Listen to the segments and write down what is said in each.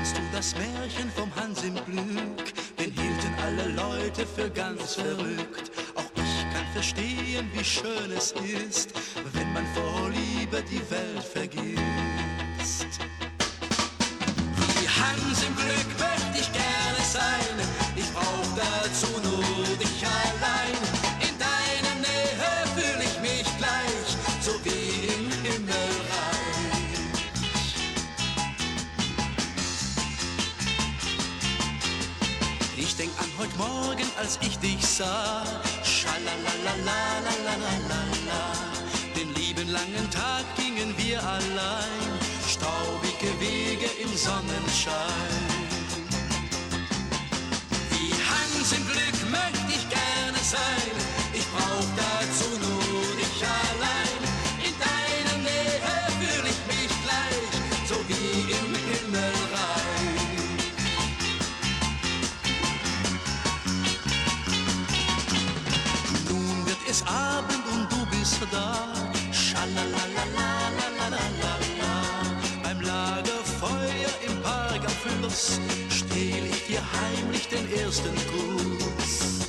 Kennst du das Märchen vom Hans im Glück? Den hielten alle Leute für ganz verrückt. Auch ich kann verstehen, wie schön es ist, wenn man vor Liebe die Welt vergisst. Wie Hans im Glück möchte ich gerne sein, ich brauch dazu nur dich allein. In deiner Nähe fühl ich mich gleich, so wie im Himmelreich. Ich denk an heut Morgen, als ich dich sah, schalalalalalalalala. Den lieben langen Tag gingen wir allein, staubige Wege im Sonnenschein. Wie Hans im Glück möchte ich gerne sein, ich brauch dazu nur dich allein. In deiner Nähe fühl ich mich gleich, so wie im Himmelreich. Nun wird es Abend und du bist da, schalalalalalalalala. Beim Lagerfeuer im Park am Fluss stehl ich dir heimlich den ersten Kuss.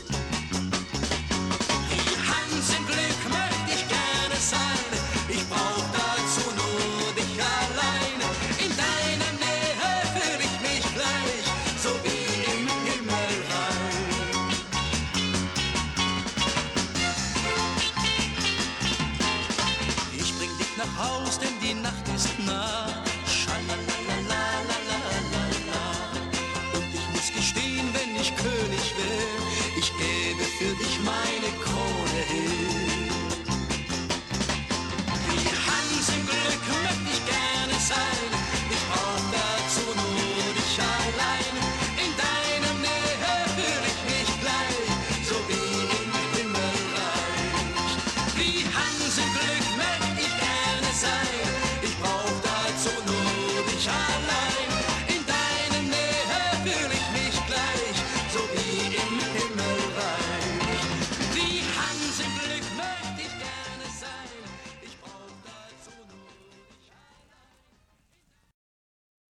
Wie Hans im Glück möchte ich gerne sein, ich brauch dazu nur dich allein. In deiner Nähe fühl ich mich gleich, so wie im Himmelreich. Ich bring dich nach Haus, denn die Nacht ist nah.